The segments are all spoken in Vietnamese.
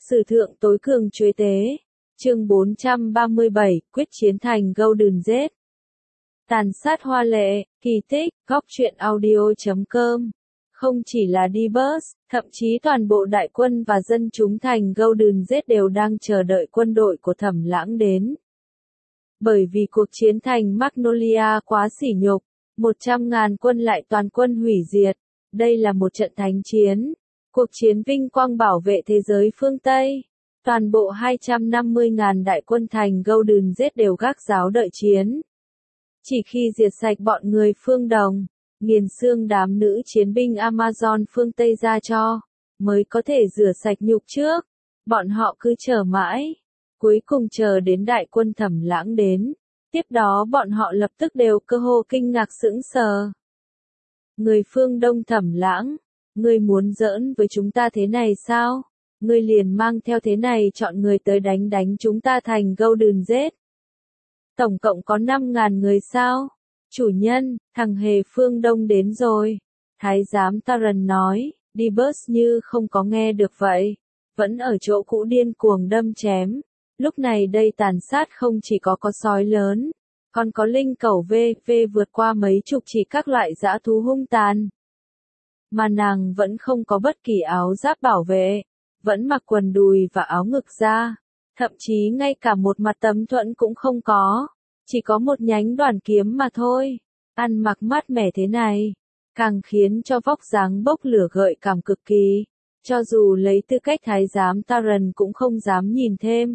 Sử thượng tối cường chuế tế. Chương 437, quyết chiến thành Golden Gate. Tàn sát hoa lệ, kỳ tích, góc truyện audio.com. Không chỉ là D-Bus, thậm chí toàn bộ đại quân và dân chúng thành Golden Gate đều đang chờ đợi quân đội của Thẩm Lãng đến. Bởi vì cuộc chiến thành Magnolia quá sỉ nhục, 100.000 quân lại toàn quân hủy diệt. Đây là một trận thánh chiến. Cuộc chiến vinh quang bảo vệ thế giới phương Tây. Toàn bộ 250.000 đại quân thành Golden Gate đều gác giáo đợi chiến. Chỉ khi diệt sạch bọn người phương Đồng, nghiền xương đám nữ chiến binh Amazon phương Tây ra cho, mới có thể rửa sạch nhục trước. Bọn họ cứ chờ mãi. Cuối cùng chờ đến đại quân Thẩm Lãng đến. Tiếp đó bọn họ lập tức đều cơ hồ kinh ngạc sững sờ. Người phương Đông Thẩm Lãng, ngươi muốn giỡn với chúng ta thế này sao? Ngươi liền mang theo thế này chọn người tới đánh chúng ta thành Golden Gate. Tổng cộng có 5.000 người sao? Chủ nhân, thằng hề phương Đông đến rồi. Thái giám Taran nói, D-Bus như không có nghe được vậy. Vẫn ở chỗ cũ điên cuồng đâm chém. Lúc này đây tàn sát không chỉ có sói lớn, còn có linh cẩu VV vượt qua mấy chục chỉ các loại dã thú hung tàn. Mà nàng vẫn không có bất kỳ áo giáp bảo vệ, vẫn mặc quần đùi và áo ngực ra, thậm chí ngay cả một mặt tấm thuẫn cũng không có, chỉ có một nhánh đoàn kiếm mà thôi. Ăn mặc mát mẻ thế này, càng khiến cho vóc dáng bốc lửa gợi cảm cực kỳ, cho dù lấy tư cách thái giám Taran cũng không dám nhìn thêm.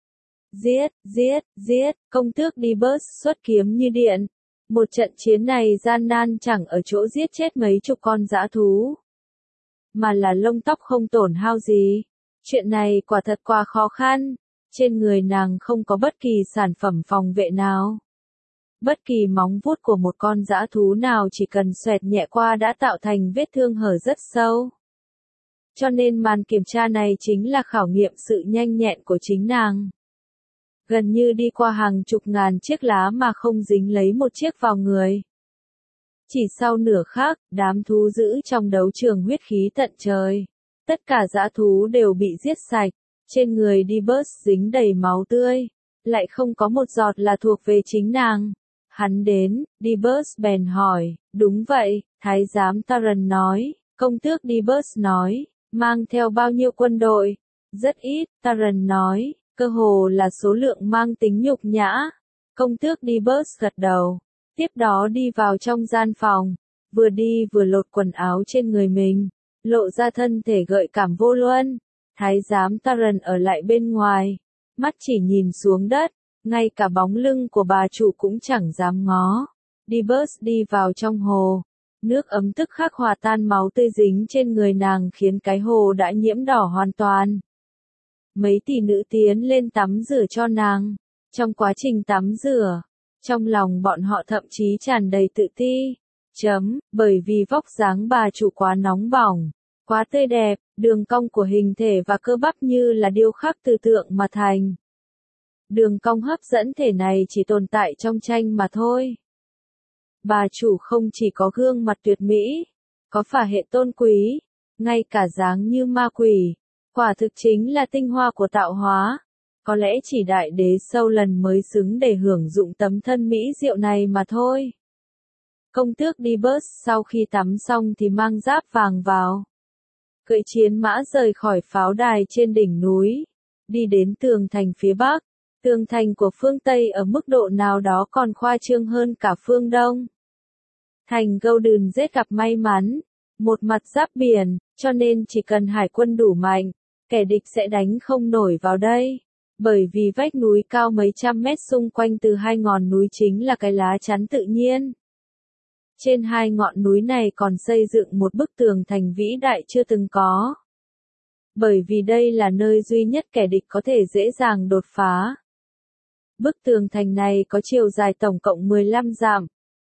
Giết, công tước D-Bus xuất kiếm như điện. Một trận chiến này gian nan chẳng ở chỗ giết chết mấy chục con dã thú, mà là lông tóc không tổn hao gì. Chuyện này quả thật quá khó khăn. Trên người nàng không có bất kỳ sản phẩm phòng vệ nào. Bất kỳ móng vuốt của một con dã thú nào chỉ cần xoẹt nhẹ qua đã tạo thành vết thương hở rất sâu. Cho nên màn kiểm tra này chính là khảo nghiệm sự nhanh nhẹn của chính nàng. Gần như đi qua hàng chục ngàn chiếc lá mà không dính lấy một chiếc vào người. Chỉ sau nửa khắc, đám thú dữ trong đấu trường huyết khí tận trời. Tất cả dã thú đều bị giết sạch, trên người D-Bus dính đầy máu tươi, lại không có một giọt là thuộc về chính nàng. Hắn đến, D-Bus bèn hỏi, đúng vậy, thái giám Taran nói, công tước D-Bus nói, mang theo bao nhiêu quân đội? Rất ít, Taran nói. Cơ hồ là số lượng mang tính nhục nhã. Công tước D-Bus gật đầu. Tiếp đó đi vào trong gian phòng. Vừa đi vừa lột quần áo trên người mình. Lộ ra thân thể gợi cảm vô luân. Thái giám Taran ở lại bên ngoài. Mắt chỉ nhìn xuống đất. Ngay cả bóng lưng của bà chủ cũng chẳng dám ngó. D-Bus đi vào trong hồ. Nước ấm tức khắc hòa tan máu tươi dính trên người nàng khiến cái hồ đã nhiễm đỏ hoàn toàn. Mấy tỷ nữ tiến lên tắm rửa cho nàng. Trong quá trình tắm rửa, trong lòng bọn họ thậm chí tràn đầy tự ti. Bởi vì vóc dáng bà chủ quá nóng bỏng, quá tươi đẹp, đường cong của hình thể và cơ bắp như là điêu khắc từ tượng mà thành. Đường cong hấp dẫn thể này chỉ tồn tại trong tranh mà thôi. Bà chủ không chỉ có gương mặt tuyệt mỹ, có phả hệ tôn quý, ngay cả dáng như ma quỷ. Quả thực chính là tinh hoa của tạo hóa. Có lẽ chỉ đại đế sâu lần mới xứng để hưởng dụng tấm thân mỹ diệu này mà thôi. Công tước D-Bus sau khi tắm xong thì mang giáp vàng vào. Cưỡi chiến mã rời khỏi pháo đài trên đỉnh núi. Đi đến tường thành phía bắc. Tường thành của phương Tây ở mức độ nào đó còn khoa trương hơn cả phương Đông. Thành Golden Gate gặp may mắn. Một mặt giáp biển, cho nên chỉ cần hải quân đủ mạnh, kẻ địch sẽ đánh không nổi vào đây. Bởi vì vách núi cao mấy trăm mét xung quanh từ hai ngọn núi chính là cái lá chắn tự nhiên. Trên hai ngọn núi này còn xây dựng một bức tường thành vĩ đại chưa từng có. Bởi vì đây là nơi duy nhất kẻ địch có thể dễ dàng đột phá. Bức tường thành này có chiều dài tổng cộng 15 dặm.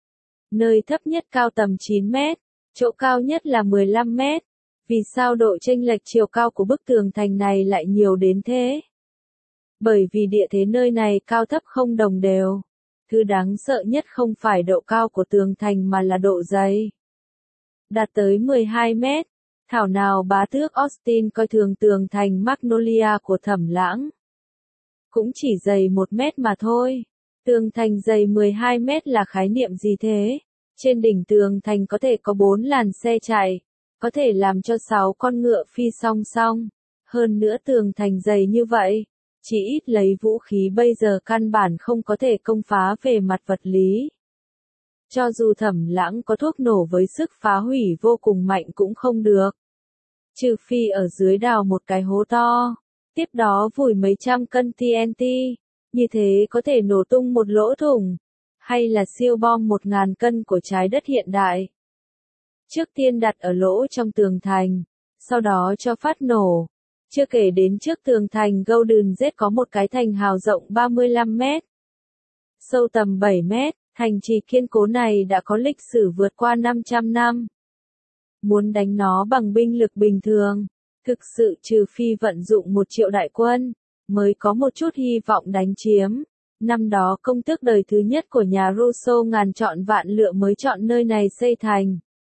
Nơi thấp nhất cao tầm 9 mét, chỗ cao nhất là 15 mét. Vì sao độ chênh lệch chiều cao của bức tường thành này lại nhiều đến thế? Bởi vì địa thế nơi này cao thấp không đồng đều. Thứ đáng sợ nhất không phải độ cao của tường thành mà là độ dày. Đạt tới 12 mét. Thảo nào bá tước Austin coi thường tường thành Magnolia của Thẩm Lãng. Cũng chỉ dày 1 mét mà thôi. Tường thành dày 12 mét là khái niệm gì thế? Trên đỉnh tường thành có thể có 4 làn xe chạy, có thể làm cho 6 con ngựa phi song song. Hơn nữa tường thành dày như vậy, chỉ ít lấy vũ khí bây giờ căn bản không có thể công phá về mặt vật lý. Cho dù Thẩm Lãng có thuốc nổ với sức phá hủy vô cùng mạnh cũng không được. Trừ phi ở dưới đào một cái hố to, tiếp đó vùi mấy trăm cân TNT, như thế có thể nổ tung một lỗ thủng, hay là siêu bom 1000 cân của trái đất hiện đại. Trước tiên đặt ở lỗ trong tường thành, sau đó cho phát nổ. Chưa kể đến trước tường thành Golden Gate có một cái thành hào rộng 35 mét, sâu tầm 7 mét, thành trì kiên cố này đã có lịch sử vượt qua 500 năm. Muốn đánh nó bằng binh lực bình thường, thực sự trừ phi vận dụng 1 triệu đại quân, mới có một chút hy vọng đánh chiếm. Năm đó công tước đời thứ nhất của nhà Rousseau ngàn chọn vạn lựa mới chọn nơi này xây thành.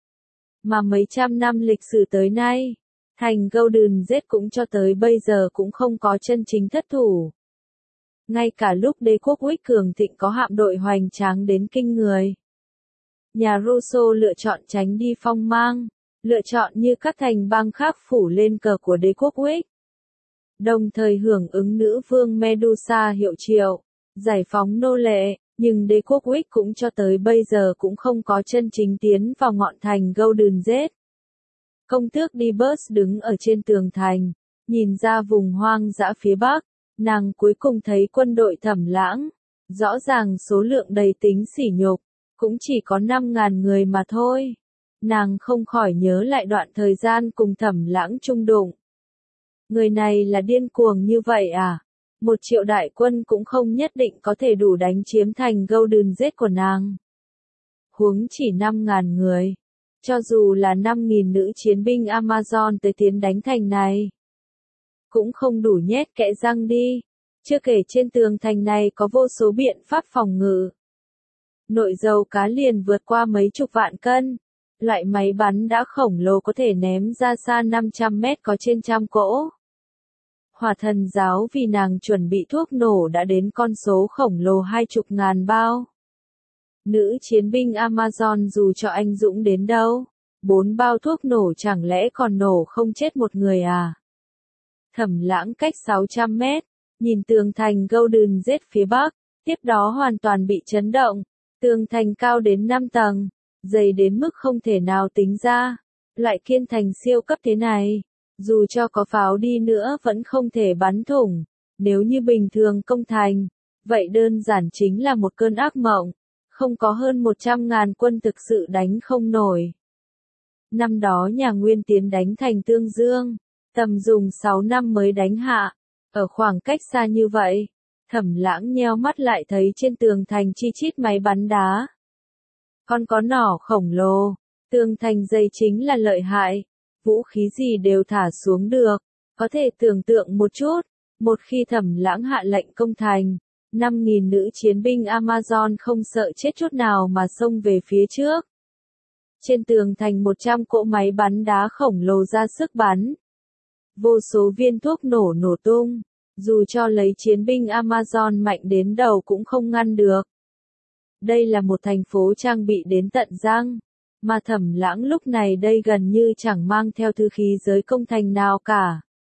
Mà mấy trăm năm lịch sử tới nay, thành Golden Gate cũng cho tới bây giờ cũng không có chân chính thất thủ. Ngay cả lúc đế quốc Wick cường thịnh có hạm đội hoành tráng đến kinh người. Nhà Rousseau lựa chọn tránh đi phong mang, lựa chọn như các thành bang khác phủ lên cờ của đế quốc Wick. Đồng thời hưởng ứng nữ vương Medusa hiệu triệu, giải phóng nô lệ, nhưng đế quốc Wick cũng cho tới bây giờ cũng không có chân chính tiến vào ngọn thành Golden Gate. Công tước Dibus đứng ở trên tường thành, nhìn ra vùng hoang dã phía bắc, nàng cuối cùng thấy quân đội Thẩm Lãng. Rõ ràng số lượng đầy tính sỉ nhục, cũng chỉ có 5.000 người mà thôi. Nàng không khỏi nhớ lại đoạn thời gian cùng Thẩm Lãng chung đụng. Người này là điên cuồng như vậy à? 1 triệu đại quân cũng không nhất định có thể đủ đánh chiếm thành Golden Gate của nàng. Huống chỉ 5.000 người. Cho dù là 5.000 nữ chiến binh Amazon tới tiến đánh thành này, cũng không đủ nhét kẽ răng đi. Chưa kể trên tường thành này có vô số biện pháp phòng ngự. Nội dầu cá liền vượt qua mấy chục vạn cân. Loại máy bắn đã khổng lồ có thể ném ra xa 500 mét có trên trăm cỗ. Hỏa thần giáo vì nàng chuẩn bị thuốc nổ đã đến con số khổng lồ 20.000 bao. Nữ chiến binh Amazon dù cho anh dũng đến đâu, 4 bao thuốc nổ chẳng lẽ còn nổ không chết một người à? Thẩm Lãng cách 600 mét, nhìn tường thành Golden Gate phía bắc, tiếp đó hoàn toàn bị chấn động. Tường thành cao đến 5 tầng, dày đến mức không thể nào tính ra. Loại kiên thành siêu cấp thế này, dù cho có pháo đi nữa vẫn không thể bắn thủng. Nếu như bình thường công thành, vậy đơn giản chính là một cơn ác mộng. Không có hơn 100.000 quân thực sự đánh không nổi. Năm đó nhà Nguyên tiến đánh thành Tương Dương, tầm dùng 6 năm mới đánh hạ. Ở khoảng cách xa như vậy, Thẩm Lãng nheo mắt lại thấy trên tường thành chi chít máy bắn đá. Còn có nỏ khổng lồ, tường thành dày chính là lợi hại, vũ khí gì đều thả xuống được. Có thể tưởng tượng một chút, một khi Thẩm Lãng hạ lệnh công thành, 5.000 nữ chiến binh Amazon không sợ chết chút nào mà xông về phía trước. Trên tường thành 100 cỗ máy bắn đá khổng lồ ra sức bắn. Vô số viên thuốc nổ nổ tung, dù cho lấy chiến binh Amazon mạnh đến đầu cũng không ngăn được. Đây là một thành phố trang bị đến tận răng, mà Thẩm Lãng lúc này đây gần như chẳng mang theo thứ khí giới công thành nào cả.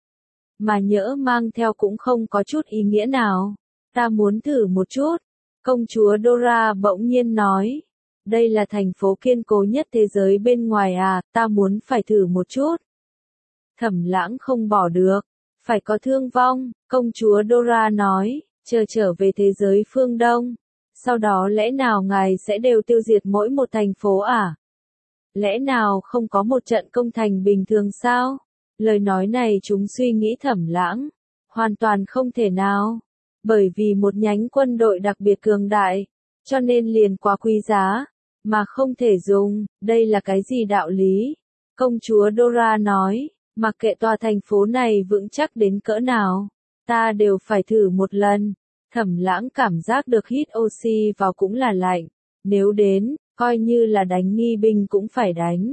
Mà nhỡ mang theo cũng không có chút ý nghĩa nào. Ta muốn thử một chút. Công chúa Dora bỗng nhiên nói. Đây là thành phố kiên cố nhất thế giới bên ngoài à, ta muốn phải thử một chút. Thẩm Lãng không bỏ được. Phải có thương vong, công chúa Dora nói, chờ trở về thế giới phương Đông. Sau đó lẽ nào ngài sẽ đều tiêu diệt mỗi một thành phố à? Lẽ nào không có một trận công thành bình thường sao? Lời nói này chúng suy nghĩ Thẩm Lãng. Hoàn toàn không thể nào. Bởi vì một nhánh quân đội đặc biệt cường đại, cho nên liền quá quý giá, mà không thể dùng. Đây là cái gì đạo lý? Công chúa Dora nói, mặc kệ tòa thành phố này vững chắc đến cỡ nào, ta đều phải thử một lần. Thẩm Lãng cảm giác được hít oxy vào cũng là lạnh. Nếu đến, coi như là đánh nghi binh cũng phải đánh.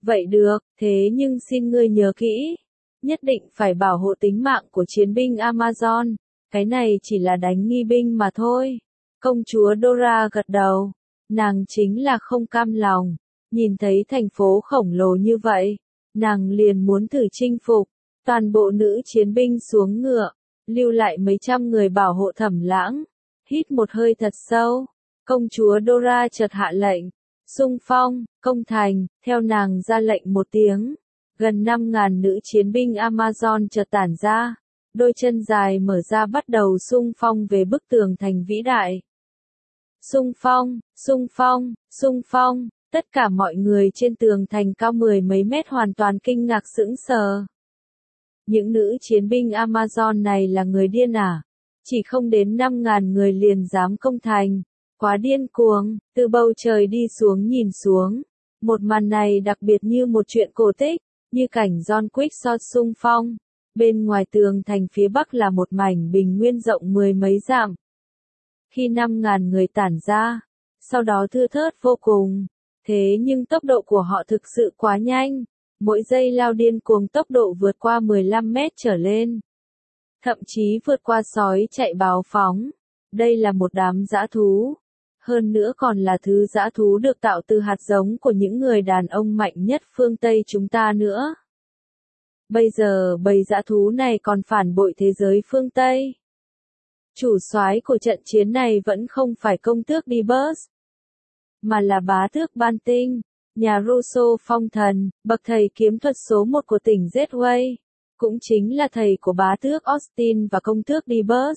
Vậy được, thế nhưng xin ngươi nhớ kỹ. Nhất định phải bảo hộ tính mạng của chiến binh Amazon. Cái này chỉ là đánh nghi binh mà thôi. Công chúa Dora gật đầu. Nàng chính là không cam lòng. Nhìn thấy thành phố khổng lồ như vậy, nàng liền muốn thử chinh phục. Toàn bộ nữ chiến binh xuống ngựa, lưu lại mấy trăm người bảo hộ Thẩm Lãng. Hít một hơi thật sâu, công chúa Dora chợt hạ lệnh. Xung phong, công thành, theo nàng ra lệnh một tiếng. Gần 5.000 nữ chiến binh Amazon chợt tản ra. Đôi chân dài mở ra bắt đầu xung phong về bức tường thành vĩ đại. Xung phong, xung phong, xung phong, tất cả mọi người trên tường thành cao 10 mấy mét hoàn toàn kinh ngạc sững sờ. Những nữ chiến binh Amazon này là người điên à? Chỉ không đến 5.000 người liền dám công thành. Quá điên cuồng, từ bầu trời đi xuống nhìn xuống. Một màn này đặc biệt như một chuyện cổ tích, như cảnh John Quick so xung phong. Bên ngoài tường thành phía bắc là một mảnh bình nguyên rộng 10 mấy dặm. Khi 5.000 người tản ra, sau đó thưa thớt vô cùng. Thế nhưng tốc độ của họ thực sự quá nhanh. Mỗi giây lao điên cuồng tốc độ vượt qua 15 mét trở lên. Thậm chí vượt qua sói chạy báo phóng. Đây là một đám dã thú. Hơn nữa còn là thứ dã thú được tạo từ hạt giống của những người đàn ông mạnh nhất phương Tây chúng ta nữa. Bây giờ bầy dã thú này còn phản bội thế giới phương Tây. Chủ soái của trận chiến này vẫn không phải công tước Dibus, mà là bá tước Ban Tinh, nhà Russo phong thần, bậc thầy kiếm thuật số 1 của tỉnh Zetway, cũng chính là thầy của bá tước Austin và công tước Dibus.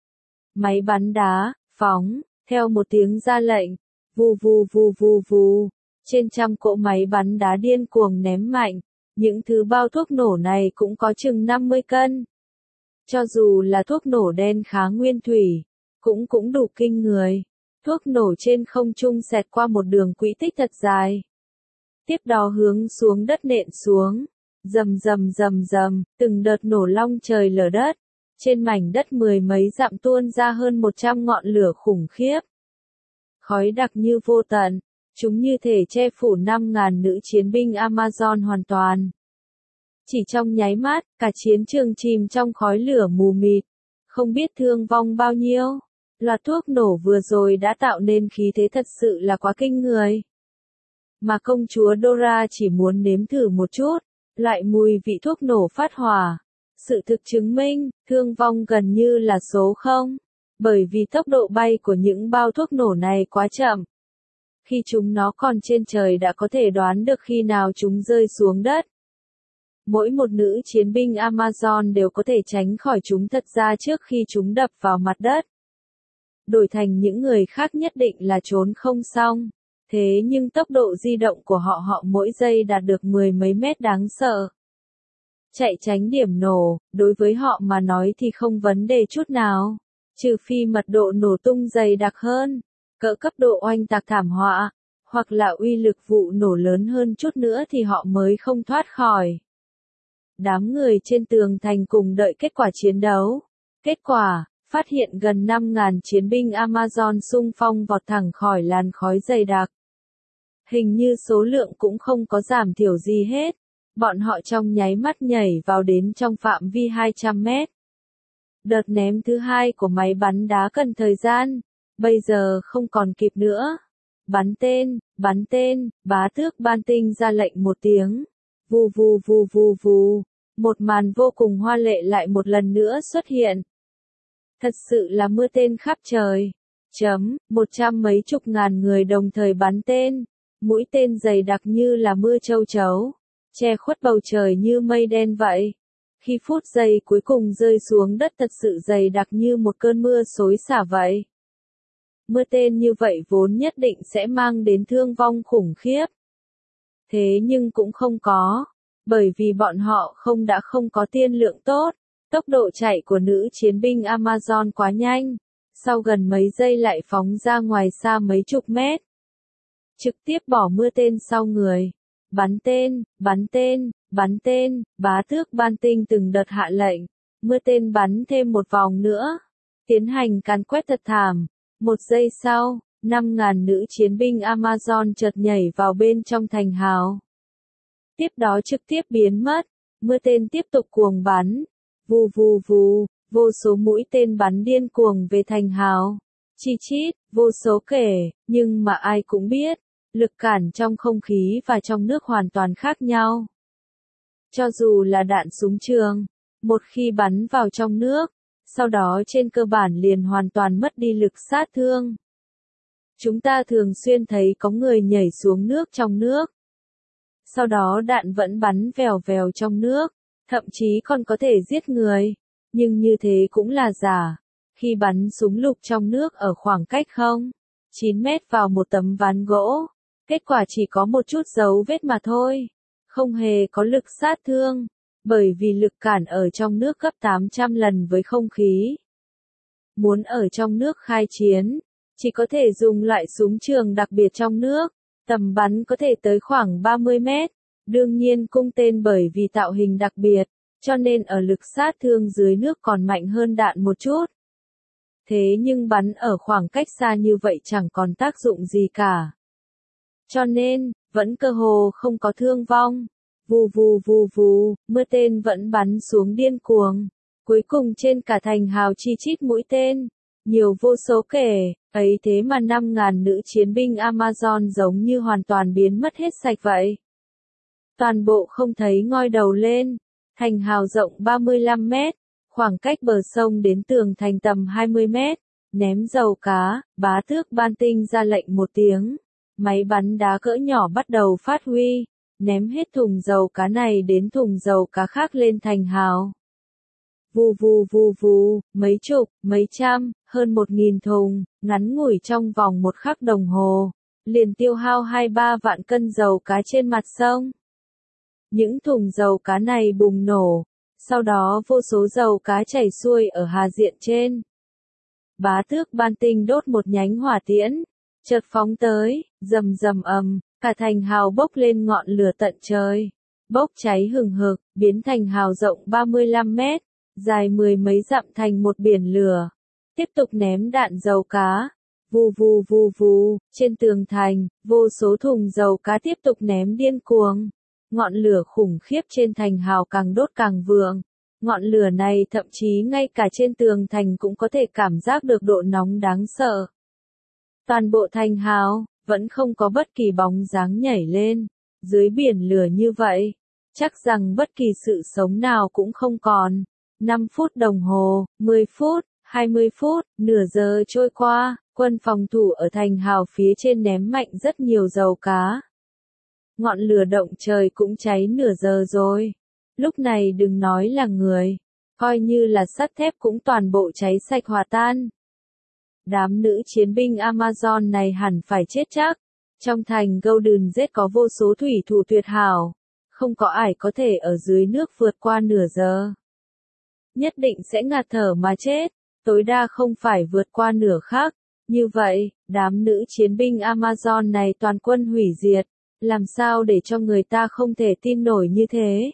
Máy bắn đá, phóng, theo một tiếng ra lệnh, vù vù vù vù vù, trên trăm cỗ máy bắn đá điên cuồng ném mạnh, những thứ bao thuốc nổ này cũng có chừng 50 cân. Cho dù là thuốc nổ đen khá nguyên thủy, cũng đủ kinh người. Thuốc nổ trên không trung xẹt qua một đường quỹ tích thật dài. Tiếp đó hướng xuống đất nện xuống. Rầm rầm rầm rầm, từng đợt nổ long trời lở đất. Trên mảnh đất 10 mấy dặm tuôn ra hơn 100 ngọn lửa khủng khiếp. Khói đặc như vô tận, chúng như thể che phủ 5.000 nữ chiến binh Amazon hoàn toàn. Chỉ trong nháy mắt, cả chiến trường chìm trong khói lửa mù mịt. Không biết thương vong bao nhiêu. Loạt thuốc nổ vừa rồi đã tạo nên khí thế thật sự là quá kinh người. Mà công chúa Dora chỉ muốn nếm thử một chút, loại mùi vị thuốc nổ phát hỏa. Sự thực chứng minh, thương vong gần như là số 0. Bởi vì tốc độ bay của những bao thuốc nổ này quá chậm. Khi chúng nó còn trên trời đã có thể đoán được khi nào chúng rơi xuống đất. Mỗi một nữ chiến binh Amazon đều có thể tránh khỏi chúng thật ra trước khi chúng đập vào mặt đất. Đổi thành những người khác nhất định là trốn không xong. Thế nhưng tốc độ di động của họ mỗi giây đạt được 10 mấy mét đáng sợ. Chạy tránh điểm nổ, đối với họ mà nói thì không vấn đề chút nào. Trừ phi mật độ nổ tung dày đặc hơn, cỡ cấp độ oanh tạc thảm họa, hoặc là uy lực vụ nổ lớn hơn chút nữa thì họ mới không thoát khỏi. Đám người trên tường thành cùng đợi kết quả chiến đấu. Kết quả, phát hiện gần 5.000 chiến binh Amazon xung phong vọt thẳng khỏi làn khói dày đặc. Hình như số lượng cũng không có giảm thiểu gì hết. Bọn họ trong nháy mắt nhảy vào đến trong phạm vi 200 mét. Đợt ném thứ hai của máy bắn đá cần thời gian. Bây giờ không còn kịp nữa. Bắn tên, bá tước Ban Tinh ra lệnh một tiếng. Vù vù vù vù vù. Một màn vô cùng hoa lệ lại một lần nữa xuất hiện. Thật sự là mưa tên khắp trời. 100 mấy chục ngàn người đồng thời bắn tên. Mũi tên dày đặc như là mưa châu chấu. Che khuất bầu trời như mây đen vậy. Khi phút giây cuối cùng rơi xuống đất thật sự dày đặc như một cơn mưa xối xả vậy. Mưa tên như vậy vốn nhất định sẽ mang đến thương vong khủng khiếp. Thế nhưng cũng không có. Bởi vì bọn họ không có tiên lượng tốt. Tốc độ chạy của nữ chiến binh Amazon quá nhanh. Sau gần mấy giây lại phóng ra ngoài xa mấy chục mét. Trực tiếp bỏ mưa tên sau người. Bắn tên, bá tước Ban Tinh từng đợt hạ lệnh. Mưa tên bắn thêm một vòng nữa. Tiến hành càn quét thật thảm. Một giây sau, 5.000 nữ chiến binh Amazon chợt nhảy vào bên trong thành hào. tiếp đó trực tiếp biến mất. Mưa tên tiếp tục cuồng bắn. Vù vù vù, vô số mũi tên bắn điên cuồng về thành hào. Chi chít, vô số kể, nhưng mà ai cũng biết, lực cản trong không khí và trong nước hoàn toàn khác nhau. Cho dù là đạn súng trường, một khi bắn vào trong nước, sau đó trên cơ bản liền hoàn toàn mất đi lực sát thương. Chúng ta thường xuyên thấy có người nhảy xuống nước trong nước. Sau đó đạn vẫn bắn vèo vèo trong nước, thậm chí còn có thể giết người. Nhưng như thế cũng là giả. Khi bắn súng lục trong nước ở khoảng cách 0,9 mét vào một tấm ván gỗ, kết quả chỉ có một chút dấu vết mà thôi. Không hề có lực sát thương, bởi vì lực cản ở trong nước gấp 800 lần với không khí. Muốn ở trong nước khai chiến, chỉ có thể dùng loại súng trường đặc biệt trong nước, tầm bắn có thể tới khoảng 30 mét. Đương nhiên cung tên bởi vì tạo hình đặc biệt, cho nên ở lực sát thương dưới nước còn mạnh hơn đạn một chút. Thế nhưng bắn ở khoảng cách xa như vậy chẳng còn tác dụng gì cả. Cho nên, vẫn cơ hồ không có thương vong. Vù vù vù vù, mưa tên vẫn bắn xuống điên cuồng. Cuối cùng trên cả thành hào chi chít mũi tên. Nhiều vô số kể, ấy thế mà 5.000 nữ chiến binh Amazon giống như hoàn toàn biến mất hết sạch vậy. Toàn bộ không thấy ngoi đầu lên. Thành hào rộng 35 mét, khoảng cách bờ sông đến tường thành tầm 20 mét. Ném dầu cá, Bá Tước Ban Tinh ra lệnh một tiếng. Máy bắn đá cỡ nhỏ bắt đầu phát huy, ném hết thùng dầu cá này đến thùng dầu cá khác lên thành hào. Vù vù vù vù, mấy chục, mấy trăm, hơn 1.000 thùng, ngắn ngủi trong vòng một khắc đồng hồ, liền tiêu hao 2-3 vạn cân dầu cá trên mặt sông. Những thùng dầu cá này bùng nổ, sau đó vô số dầu cá chảy xuôi ở hà diện trên. Bá Tước Ban Tinh đốt một nhánh hỏa tiễn, chợt phóng tới, rầm rầm ầm, cả thành hào bốc lên ngọn lửa tận trời. Bốc cháy hừng hực, biến thành hào rộng 35 mét, dài 10 mấy dặm thành một biển lửa. Tiếp tục ném đạn dầu cá. Vù vù vù vù, trên tường thành, vô số thùng dầu cá tiếp tục ném điên cuồng. Ngọn lửa khủng khiếp trên thành hào càng đốt càng vượng. Ngọn lửa này thậm chí ngay cả trên tường thành cũng có thể cảm giác được độ nóng đáng sợ. Toàn bộ thành hào, vẫn không có bất kỳ bóng dáng nhảy lên. Dưới biển lửa như vậy, chắc rằng bất kỳ sự sống nào cũng không còn. 5 phút đồng hồ, 10 phút, 20 phút, nửa giờ trôi qua, quân phòng thủ ở thành hào phía trên ném mạnh rất nhiều dầu cá. Ngọn lửa động trời cũng cháy nửa giờ rồi. Lúc này đừng nói là người, coi như là sắt thép cũng toàn bộ cháy sạch hòa tan. Đám nữ chiến binh Amazon này hẳn phải chết chắc. Trong thành Golden Gate có vô số thủy thủ tuyệt hảo. Không có ai có thể ở dưới nước vượt qua nửa giờ. Nhất định sẽ ngạt thở mà chết, tối đa không phải vượt qua nửa khắc. Như vậy, đám nữ chiến binh Amazon này toàn quân hủy diệt. Làm sao để cho người ta không thể tin nổi như thế?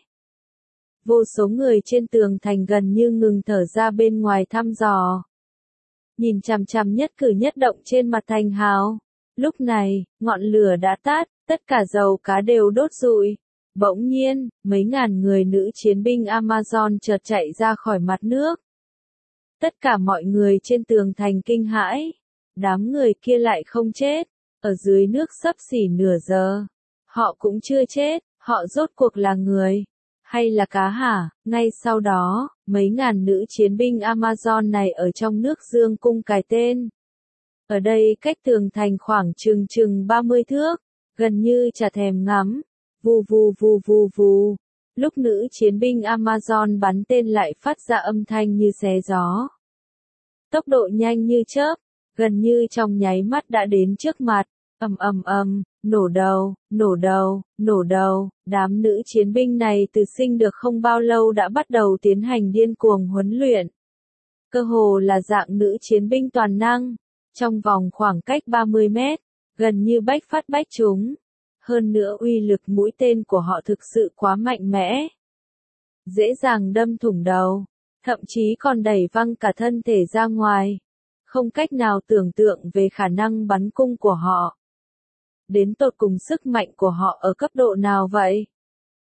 Vô số người trên tường thành gần như ngừng thở ra bên ngoài thăm dò. Nhìn chằm chằm nhất cử nhất động trên mặt thành hào. Lúc này, ngọn lửa đã tắt, tất cả dầu cá đều đốt rụi. Bỗng nhiên, mấy ngàn người nữ chiến binh Amazon chợt chạy ra khỏi mặt nước. Tất cả mọi người trên tường thành kinh hãi. Đám người kia lại không chết. Ở dưới nước xấp xỉ nửa giờ. Họ cũng chưa chết, họ rốt cuộc là người. Hay là cá hả? Ngay sau đó, mấy ngàn nữ chiến binh Amazon này ở trong nước dương cung cài tên. Ở đây cách tường thành khoảng chừng 30 thước, gần như chả thèm ngắm. Vù vù vù vù vù. Lúc nữ chiến binh Amazon bắn tên lại phát ra âm thanh như xé gió. Tốc độ nhanh như chớp, gần như trong nháy mắt đã đến trước mặt. Ầm ầm ầm, nổ đầu, nổ đầu, nổ đầu. Đám nữ chiến binh này từ sinh được không bao lâu đã bắt đầu tiến hành điên cuồng huấn luyện. Cơ hồ là dạng nữ chiến binh toàn năng. Trong vòng khoảng cách 30 mét, gần như bách phát bách trúng. Hơn nữa uy lực mũi tên của họ thực sự quá mạnh mẽ. Dễ dàng đâm thủng đầu, thậm chí còn đẩy văng cả thân thể ra ngoài. Không cách nào tưởng tượng về khả năng bắn cung của họ. Đến tột cùng sức mạnh của họ ở cấp độ nào vậy?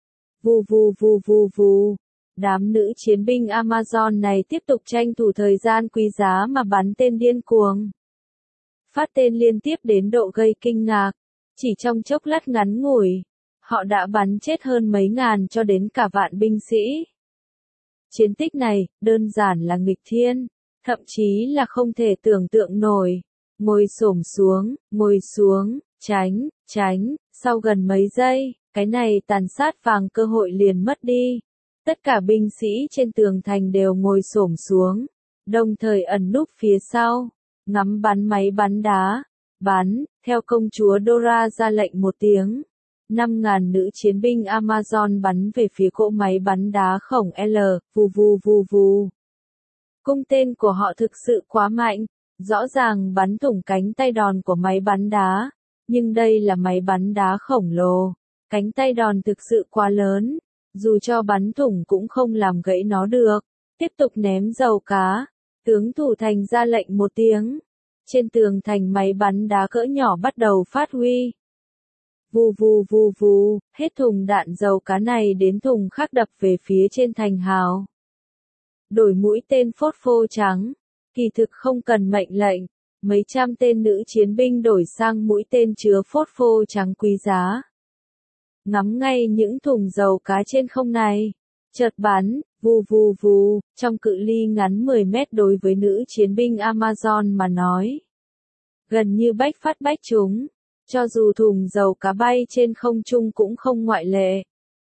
Vù vù vù vù vù. Đám nữ chiến binh Amazon này tiếp tục tranh thủ thời gian quý giá mà bắn tên điên cuồng. Phát tên liên tiếp đến độ gây kinh ngạc. Chỉ trong chốc lát ngắn ngủi, họ đã bắn chết hơn mấy ngàn cho đến cả vạn binh sĩ. Chiến tích này, đơn giản là nghịch thiên, thậm chí là không thể tưởng tượng nổi. Ngồi xuống, tránh, sau gần mấy giây, cái này tàn sát vàng cơ hội liền mất đi. Tất cả binh sĩ trên tường thành đều ngồi xổm xuống, đồng thời ẩn núp phía sau, ngắm bắn máy bắn đá. Bắn, theo công chúa Dora ra lệnh một tiếng. 5.000 nữ chiến binh Amazon bắn về phía cỗ máy bắn đá khổng L, vù vù vù vù. Cung tên của họ thực sự quá mạnh, rõ ràng bắn thủng cánh tay đòn của máy bắn đá, nhưng đây là máy bắn đá khổng lồ, cánh tay đòn thực sự quá lớn, dù cho bắn thủng cũng không làm gãy nó được. Tiếp tục ném dầu cá, tướng thủ thành ra lệnh một tiếng. Trên tường thành máy bắn đá cỡ nhỏ bắt đầu phát huy. Vù vù vù vù, hết thùng đạn dầu cá này đến thùng khác đập về phía trên thành hào. Đổi mũi tên phốt phô trắng, kỳ thực không cần mệnh lệnh, mấy trăm tên nữ chiến binh đổi sang mũi tên chứa phốt phô trắng quý giá. Ngắm ngay những thùng dầu cá trên không này, chợt bắn, vù vù vù, trong cự ly ngắn 10 mét đối với nữ chiến binh Amazon mà nói. Gần như bách phát bách trúng, cho dù thùng dầu cá bay trên không trung cũng không ngoại lệ.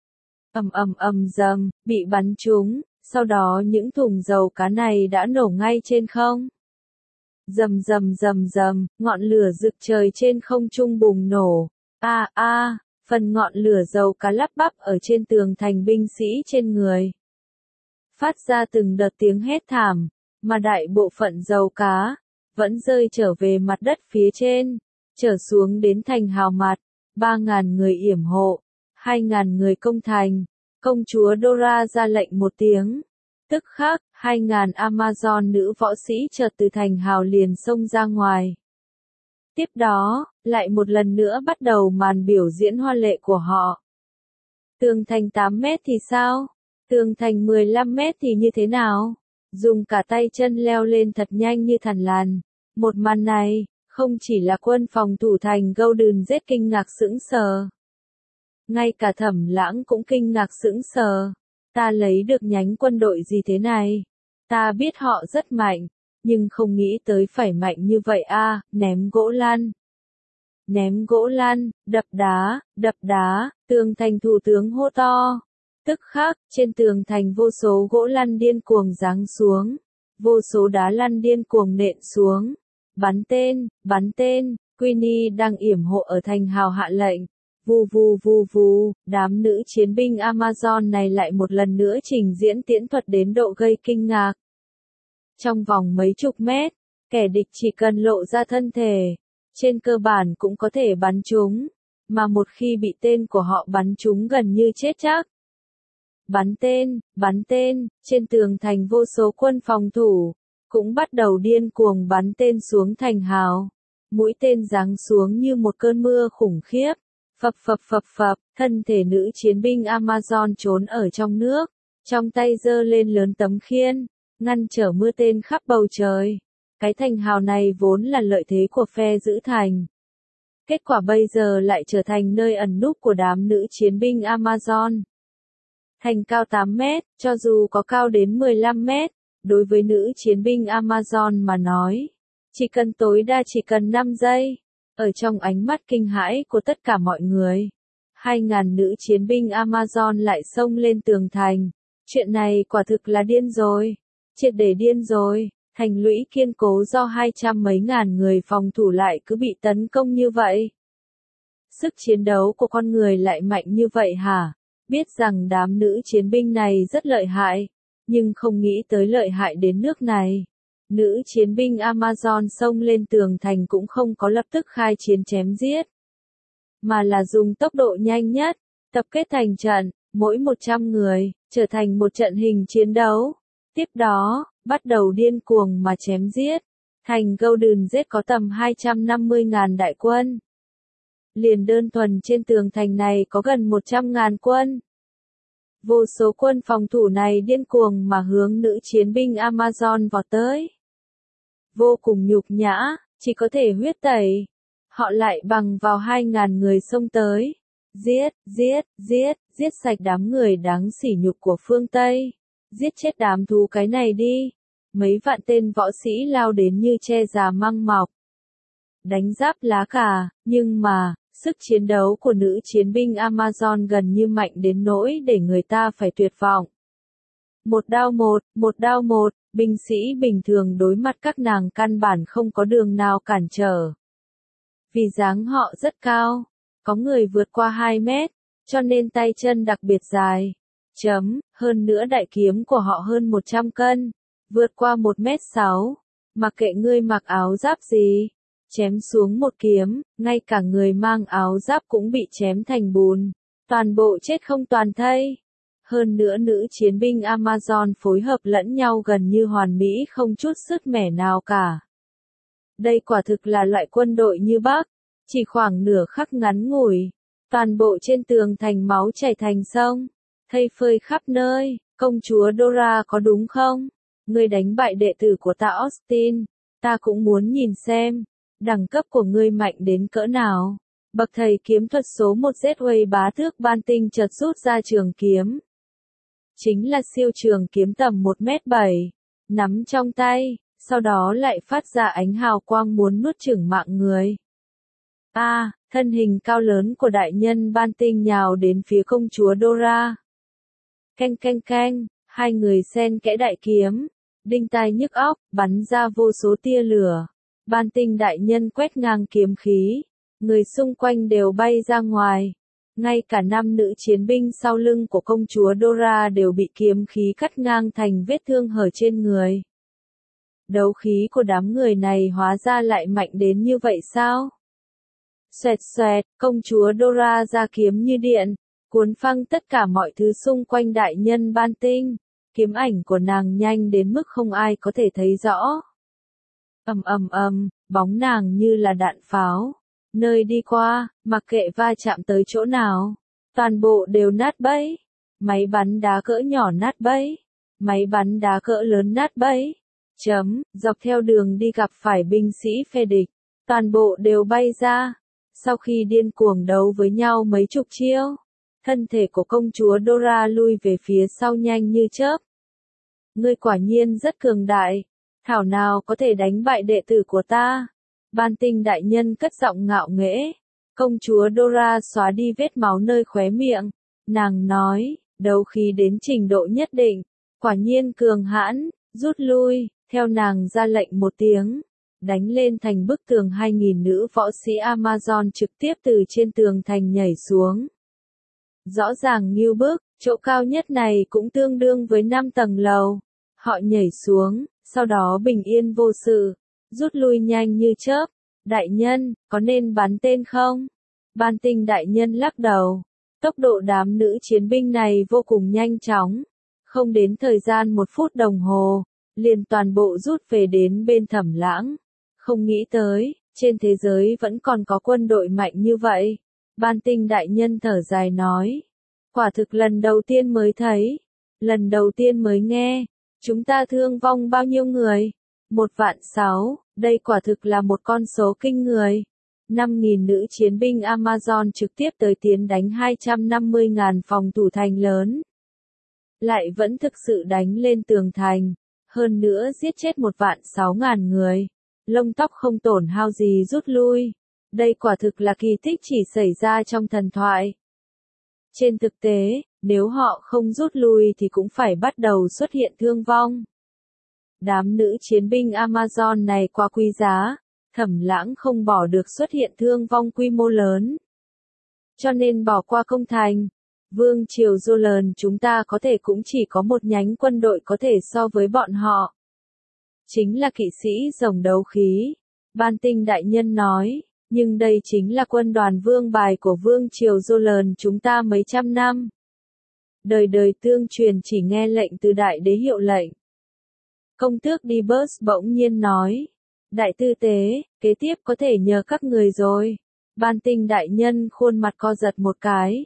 Rầm, bị bắn trúng, sau đó những thùng dầu cá này đã nổ ngay trên không. Rầm, ngọn lửa rực trời trên không trung bùng nổ. Phần ngọn lửa dầu cá lắp bắp ở trên tường thành binh sĩ trên người. Phát ra từng đợt tiếng hét thảm, mà đại bộ phận dầu cá vẫn rơi trở về mặt đất phía trên, trở xuống đến thành hào mặt. 3.000 người yểm hộ, 2.000 người công thành. Công chúa Dora ra lệnh một tiếng. Tức khắc, 2.000 Amazon nữ võ sĩ chợt từ thành hào liền xông ra ngoài. Tiếp đó, lại một lần nữa bắt đầu màn biểu diễn hoa lệ của họ. Tường thành 8 mét thì sao? Tường thành 15 mét thì như thế nào? Dùng cả tay chân leo lên thật nhanh như thằn lằn. Một màn này, không chỉ là quân phòng thủ thành Golden Gate kinh ngạc sững sờ. Ngay cả Thẩm Lãng cũng kinh ngạc sững sờ. Ta lấy được nhánh quân đội gì thế này? Ta biết họ rất mạnh, nhưng không nghĩ tới phải mạnh như vậy a. Ném gỗ lăn, đập đá, tường thành thủ tướng hô to. Tức khắc, trên tường thành vô số gỗ lăn điên cuồng giáng xuống, vô số đá lăn điên cuồng nện xuống. Bắn tên, Queenie đang yểm hộ ở thành hào hạ lệnh. Vù vù vù vù, đám nữ chiến binh Amazon này lại một lần nữa trình diễn tiễn thuật đến độ gây kinh ngạc. Trong vòng mấy chục mét, kẻ địch chỉ cần lộ ra thân thể, trên cơ bản cũng có thể bắn chúng, mà một khi bị tên của họ bắn chúng gần như chết chắc. Bắn tên, trên tường thành vô số quân phòng thủ, cũng bắt đầu điên cuồng bắn tên xuống thành hào. Mũi tên giáng xuống như một cơn mưa khủng khiếp. Phập, thân thể nữ chiến binh Amazon trốn ở trong nước, trong tay giơ lên lớn tấm khiên, ngăn trở mưa tên khắp bầu trời. Cái thành hào này vốn là lợi thế của phe giữ thành. Kết quả bây giờ lại trở thành nơi ẩn núp của đám nữ chiến binh Amazon. Thành cao 8 mét, cho dù có cao đến 15 mét, đối với nữ chiến binh Amazon mà nói, tối đa chỉ cần 5 giây. Ở trong ánh mắt kinh hãi của tất cả mọi người, 2.000 nữ chiến binh Amazon lại xông lên tường thành. Chuyện này quả thực là điên rồi, triệt để điên rồi. Thành lũy kiên cố do 200 mấy ngàn người phòng thủ lại cứ bị tấn công như vậy. Sức chiến đấu của con người lại mạnh như vậy hả? Biết rằng đám nữ chiến binh này rất lợi hại, nhưng không nghĩ tới lợi hại đến nước này. Nữ chiến binh Amazon xông lên tường thành cũng không có lập tức khai chiến chém giết, mà là dùng tốc độ nhanh nhất, tập kết thành trận, mỗi 100 người, trở thành một trận hình chiến đấu. Tiếp đó, bắt đầu điên cuồng mà chém giết. Thành Golden Gate có tầm 250.000 đại quân. Liền đơn thuần trên tường thành này có gần 100.000 quân. Vô số quân phòng thủ này điên cuồng mà hướng nữ chiến binh Amazon vọt tới. Vô cùng nhục nhã, chỉ có thể huyết tẩy. Họ lại bằng vào 2.000 người xông tới. Giết sạch đám người đáng sỉ nhục của phương Tây. Giết chết đám thú cái này đi. Mấy vạn tên võ sĩ lao đến như tre già măng mọc. Đánh giáp lá cà, nhưng mà, sức chiến đấu của nữ chiến binh Amazon gần như mạnh đến nỗi để người ta phải tuyệt vọng. Một đao một, binh sĩ bình thường đối mặt các nàng căn bản không có đường nào cản trở. Vì dáng họ rất cao, có người vượt qua 2 mét, cho nên tay chân đặc biệt dài. Hơn nữa đại kiếm của họ hơn 100 cân, vượt qua 1m6, mặc kệ ngươi mặc áo giáp gì. Chém xuống một kiếm, ngay cả người mang áo giáp cũng bị chém thành bùn. Toàn bộ chết không toàn thây. Hơn nữa nữ chiến binh Amazon phối hợp lẫn nhau gần như hoàn mỹ không chút sứt mẻ nào cả. Đây quả thực là loại quân đội như Bắc. Chỉ khoảng nửa khắc ngắn ngủi. Toàn bộ trên tường thành máu chảy thành sông. Thây phơi khắp nơi. Công chúa Dora có đúng không? Ngươi đánh bại đệ tử của ta Austin. Ta cũng muốn nhìn xem. Đẳng cấp của ngươi mạnh đến cỡ nào? Bậc thầy kiếm thuật số 1 Zetway bá tước Ban Tinh chợt rút ra trường kiếm. Chính là siêu trường kiếm tầm 1m7, nắm trong tay, sau đó lại phát ra ánh hào quang muốn nuốt chửng mạng người. Thân hình cao lớn của đại nhân Ban Tinh nhào đến phía công chúa Dora. Canh, hai người xen kẽ đại kiếm, đinh tai nhức óc, bắn ra vô số tia lửa. Ban Tinh đại nhân quét ngang kiếm khí, người xung quanh đều bay ra ngoài. Ngay cả 5 nữ chiến binh sau lưng của công chúa Dora đều bị kiếm khí cắt ngang thành vết thương hở trên người. Đấu khí của đám người này hóa ra lại mạnh đến như vậy sao? Xoẹt, công chúa Dora ra kiếm như điện, cuốn phăng tất cả mọi thứ xung quanh đại nhân Ban Tinh. Kiếm ảnh của nàng nhanh đến mức không ai có thể thấy rõ. Bóng nàng như là đạn pháo. Nơi đi qua, mặc kệ va chạm tới chỗ nào, toàn bộ đều nát bấy. Máy bắn đá cỡ nhỏ nát bấy. Máy bắn đá cỡ lớn nát bấy. Dọc theo đường đi gặp phải binh sĩ phe địch, toàn bộ đều bay ra. Sau khi điên cuồng đấu với nhau mấy chục chiêu, thân thể của công chúa Dora lui về phía sau nhanh như chớp. Ngươi quả nhiên rất cường đại. Thảo nào có thể đánh bại đệ tử của ta. Ban Tinh đại nhân cất giọng ngạo nghễ. Công chúa Dora xóa đi vết máu nơi khóe miệng. Nàng nói, đấu khí đến trình độ nhất định. Quả nhiên cường hãn, rút lui. Theo nàng ra lệnh một tiếng. Đánh lên thành bức tường 2.000 nữ võ sĩ Amazon trực tiếp từ trên tường thành nhảy xuống. Rõ ràng nghiêu bức, chỗ cao nhất này cũng tương đương với 5 tầng lầu. Họ nhảy xuống, sau đó bình yên vô sự, rút lui nhanh như chớp. Đại nhân, có nên bắn tên không? Ban Tinh đại nhân lắc đầu. Tốc độ đám nữ chiến binh này vô cùng nhanh chóng. Không đến thời gian 1 phút đồng hồ, liền toàn bộ rút về đến bên Thẩm Lãng. Không nghĩ tới, trên thế giới vẫn còn có quân đội mạnh như vậy. Ban Tinh đại nhân thở dài nói. Quả thực lần đầu tiên mới thấy. Lần đầu tiên mới nghe. Chúng ta thương vong bao nhiêu người? 1.600.000, đây quả thực là một con số kinh người. 5.000 nữ chiến binh Amazon trực tiếp tới tiến đánh 250.000 phòng thủ thành lớn. Lại vẫn thực sự đánh lên tường thành. Hơn nữa giết chết 1.600.000 người. Lông tóc không tổn hao gì rút lui. Đây quả thực là kỳ tích chỉ xảy ra trong thần thoại. Trên thực tế, nếu họ không rút lui thì cũng phải bắt đầu xuất hiện thương vong. Đám nữ chiến binh Amazon này quá quý giá, Thẩm Lãng không bỏ được xuất hiện thương vong quy mô lớn. Cho nên bỏ qua công thành. Vương triều Jolan chúng ta có thể cũng chỉ có một nhánh quân đội có thể so với bọn họ. Chính là kỵ sĩ rồng đấu khí. Ban Tinh đại nhân nói. Nhưng đây chính là quân đoàn vương bài của Vương triều Jolan chúng ta mấy trăm năm. Đời đời tương truyền chỉ nghe lệnh từ đại đế hiệu lệnh. Công tước Dibus bỗng nhiên nói. Đại tư tế, kế tiếp có thể nhờ các người rồi. Ban Tinh đại nhân khuôn mặt co giật một cái.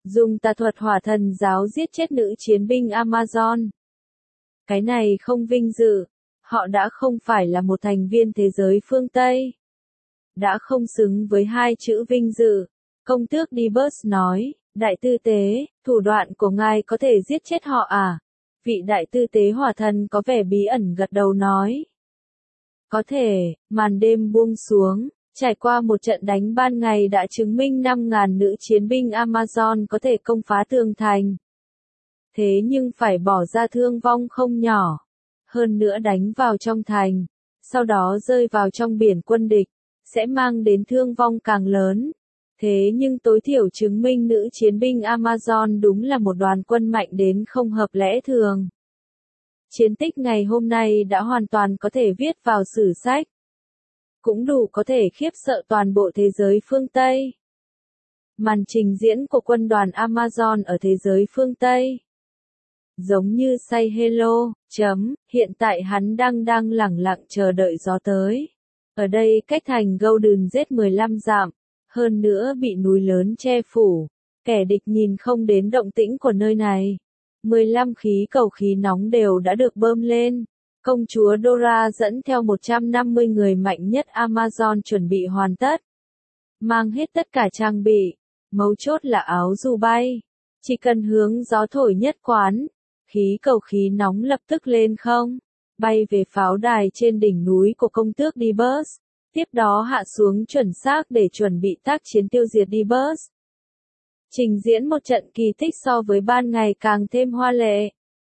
dùng tà thuật hỏa thần giáo giết chết nữ chiến binh Amazon. Cái này không vinh dự, họ đã không phải là một thành viên thế giới phương Tây. Đã không xứng với hai chữ vinh dự. Công tước Dibus nói, đại tư tế, thủ đoạn của ngài có thể giết chết họ à? Vị đại tư tế hỏa thần có vẻ bí ẩn gật đầu nói. Có thể, màn đêm buông xuống, trải qua một trận đánh ban ngày đã chứng minh 5.000 nữ chiến binh Amazon có thể công phá tường thành. Thế nhưng phải bỏ ra thương vong không nhỏ. Hơn nữa đánh vào trong thành, sau đó rơi vào trong biển quân địch, sẽ mang đến thương vong càng lớn. Thế nhưng tối thiểu chứng minh nữ chiến binh Amazon đúng là một đoàn quân mạnh đến không hợp lẽ thường. Chiến tích ngày hôm nay đã hoàn toàn có thể viết vào sử sách. Cũng đủ có thể khiếp sợ toàn bộ thế giới phương Tây. Màn trình diễn của quân đoàn Amazon ở thế giới phương Tây. Giống như say hello, hiện tại hắn đang lẳng lặng chờ đợi gió tới. Ở đây cách thành Golden Gate 15 dặm, hơn nữa bị núi lớn che phủ, kẻ địch nhìn không đến động tĩnh của nơi này. 15 khí cầu khí nóng đều đã được bơm lên. Công chúa Dora dẫn theo 150 người mạnh nhất Amazon chuẩn bị hoàn tất. Mang hết tất cả trang bị, mấu chốt là áo dù bay. Chỉ cần hướng gió thổi nhất quán, khí cầu khí nóng lập tức lên không, bay về pháo đài trên đỉnh núi của công tước Dibus, tiếp đó hạ xuống chuẩn xác để chuẩn bị tác chiến tiêu diệt Dibus. Trình diễn một trận kỳ tích so với ban ngày càng thêm hoa lệ.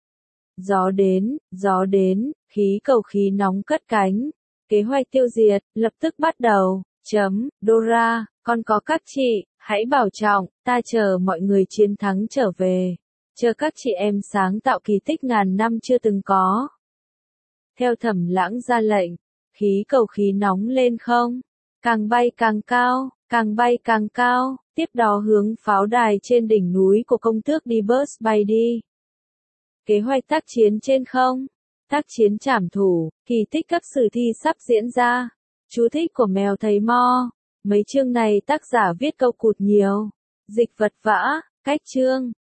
Gió đến, khí cầu khí nóng cất cánh, kế hoạch tiêu diệt, lập tức bắt đầu, Dora, con có các chị, hãy bảo trọng, ta chờ mọi người chiến thắng trở về. Chờ các chị em sáng tạo kỳ tích ngàn năm chưa từng có. Theo Thẩm Lãng ra lệnh, khí cầu khí nóng lên không, càng bay càng cao, càng bay càng cao, tiếp đó hướng pháo đài trên đỉnh núi của công tước Dibus bay đi. Kế hoạch tác chiến trên không, tác chiến trảm thủ, kỳ tích cấp sử thi sắp diễn ra. Chú thích của mèo thầy Mo. Mấy chương này tác giả viết câu cụt nhiều. Dịch vật vã, cách chương.